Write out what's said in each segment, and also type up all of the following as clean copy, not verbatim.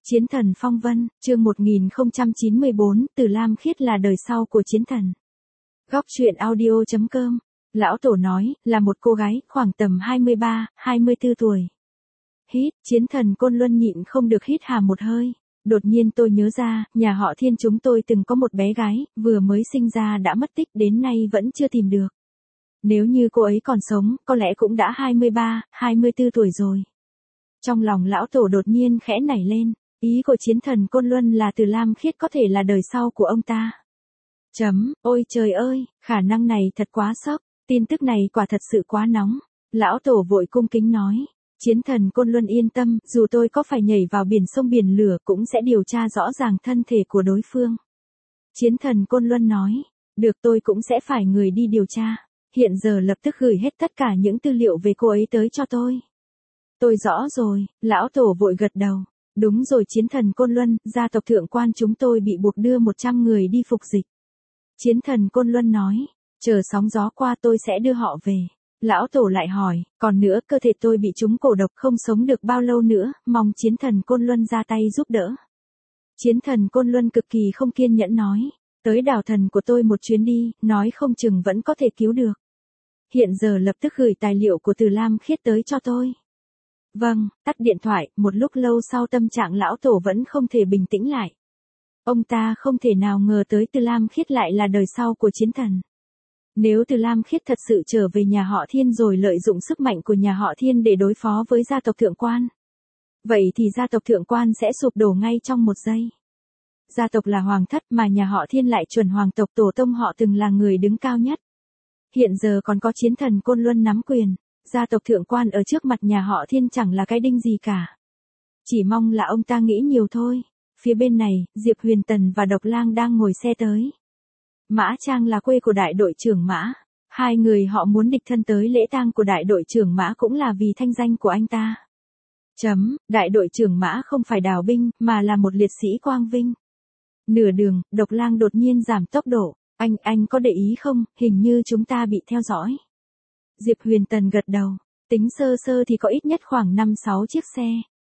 Chiến thần phong vân, chương 1094, Từ Lam Khiết là đời sau của chiến thần. Góc truyện audio.com. Lão Tổ nói, là một cô gái, khoảng tầm 23, 24 tuổi. Hít, chiến thần Côn Luân nhịn không được hít hà một hơi. Đột nhiên tôi nhớ ra, nhà họ Thiên chúng tôi từng có một bé gái, vừa mới sinh ra đã mất tích đến nay vẫn chưa tìm được. Nếu như cô ấy còn sống, có lẽ cũng đã 23, 24 tuổi rồi. Trong lòng lão Tổ đột nhiên khẽ nảy lên. Ý của chiến thần Côn Luân là Từ Lam Khiết có thể là đời sau của ông ta. Ôi trời ơi, khả năng này thật quá sốc, tin tức này quả thật sự quá nóng. Lão Tổ vội cung kính nói, chiến thần Côn Luân yên tâm, dù tôi có phải nhảy vào biển sông biển lửa cũng sẽ điều tra rõ ràng thân thể của đối phương. Chiến thần Côn Luân nói, được tôi cũng sẽ phải người đi điều tra, hiện giờ lập tức gửi hết tất cả những tư liệu về cô ấy tới cho tôi. Tôi rõ rồi, lão Tổ vội gật đầu. Đúng rồi chiến thần Côn Luân, gia tộc thượng quan chúng tôi bị buộc đưa 100 người đi phục dịch. Chiến thần Côn Luân nói, chờ sóng gió qua tôi sẽ đưa họ về. Lão Tổ lại hỏi, còn nữa cơ thể tôi bị trúng cổ độc không sống được bao lâu nữa, mong chiến thần Côn Luân ra tay giúp đỡ. Chiến thần Côn Luân cực kỳ không kiên nhẫn nói, tới đảo thần của tôi một chuyến đi, nói không chừng vẫn có thể cứu được. Hiện giờ lập tức gửi tài liệu của Từ Lam Khiết tới cho tôi. Vâng, tắt điện thoại, một lúc lâu sau tâm trạng lão Tổ vẫn không thể bình tĩnh lại. Ông ta không thể nào ngờ tới Từ Lam Khiết lại là đời sau của chiến thần. Nếu Từ Lam Khiết thật sự trở về nhà họ Thiên rồi lợi dụng sức mạnh của nhà họ Thiên để đối phó với gia tộc thượng quan. Vậy thì gia tộc thượng quan sẽ sụp đổ ngay trong một giây. Gia tộc là hoàng thất mà nhà họ Thiên lại chuẩn hoàng tộc tổ tông họ từng là người đứng cao nhất. Hiện giờ còn có chiến thần Côn Luân nắm quyền. Gia tộc thượng quan ở trước mặt nhà họ Thiên chẳng là cái đinh gì cả. Chỉ mong là ông ta nghĩ nhiều thôi. Phía bên này, Diệp Huyền Tần và Độc Lang đang ngồi xe tới. Mã Trang là quê của đại đội trưởng Mã. Hai người họ muốn đích thân tới lễ tang của đại đội trưởng Mã cũng là vì thanh danh của anh ta. Đại đội trưởng Mã không phải đào binh, mà là một liệt sĩ quang vinh. Nửa đường, Độc Lang đột nhiên giảm tốc độ. Anh có để ý không, hình như chúng ta bị theo dõi. Diệp Huyền Tần gật đầu, tính sơ sơ thì có ít nhất khoảng 5-6 chiếc xe.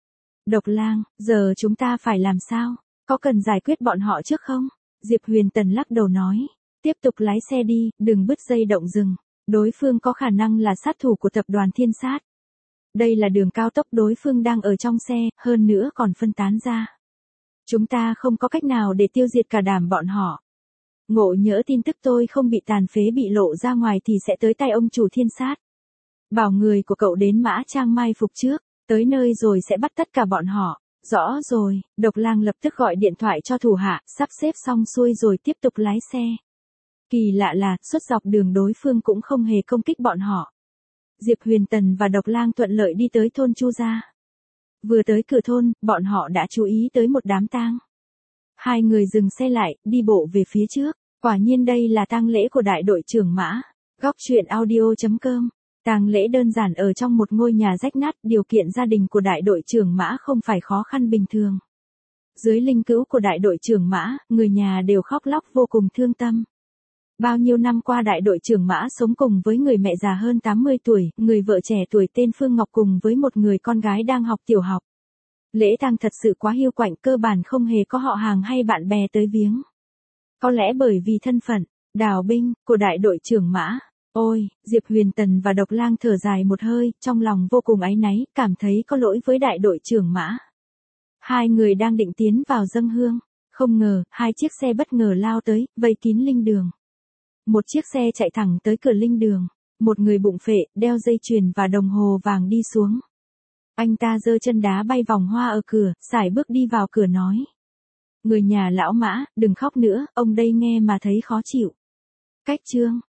Độc Lang, giờ chúng ta phải làm sao? Có cần giải quyết bọn họ trước không? Diệp Huyền Tần lắc đầu nói, tiếp tục lái xe đi, đừng bứt dây động rừng. Đối phương có khả năng là sát thủ của tập đoàn Thiên Sát. Đây là đường cao tốc đối phương đang ở trong xe, hơn nữa còn phân tán ra. Chúng ta không có cách nào để tiêu diệt cả đám bọn họ. Ngộ nhỡ tin tức tôi không bị tàn phế bị lộ ra ngoài thì sẽ tới tay ông chủ Thiên Sát. Bảo người của cậu đến Mã Trang mai phục trước, tới nơi rồi sẽ bắt tất cả bọn họ. Rõ rồi, Độc Lang lập tức gọi điện thoại cho thủ hạ, sắp xếp xong xuôi rồi tiếp tục lái xe. Kỳ lạ là, suốt dọc đường đối phương cũng không hề công kích bọn họ. Diệp Huyền Tần và Độc Lang thuận lợi đi tới thôn Chu Gia. Vừa tới cửa thôn, bọn họ đã chú ý tới một đám tang. Hai người dừng xe lại, đi bộ về phía trước. Quả nhiên đây là tang lễ của đại đội trưởng Mã. Góc truyện audio.com. Tang lễ đơn giản ở trong một ngôi nhà rách nát, điều kiện gia đình của đại đội trưởng Mã không phải khó khăn bình thường. Dưới linh cữu của đại đội trưởng Mã, người nhà đều khóc lóc vô cùng thương tâm. Bao nhiêu năm qua đại đội trưởng Mã sống cùng với người mẹ già hơn 80 tuổi, người vợ trẻ tuổi tên Phương Ngọc cùng với một người con gái đang học tiểu học. Lễ tang thật sự quá hiu quạnh, cơ bản không hề có họ hàng hay bạn bè tới viếng. Có lẽ bởi vì thân phận, đào binh, của đại đội trưởng Mã. Ôi, Diệp Huyền Tần và Độc Lang thở dài một hơi, trong lòng vô cùng áy náy, cảm thấy có lỗi với đại đội trưởng Mã. Hai người đang định tiến vào dâng hương. Không ngờ, hai chiếc xe bất ngờ lao tới, vây kín linh đường. Một chiếc xe chạy thẳng tới cửa linh đường. Một người bụng phệ, đeo dây chuyền và đồng hồ vàng đi xuống. Anh ta giơ chân đá bay vòng hoa ở cửa, sải bước đi vào cửa nói. Người nhà lão Mã, đừng khóc nữa, ông đây nghe mà thấy khó chịu. Cách chương.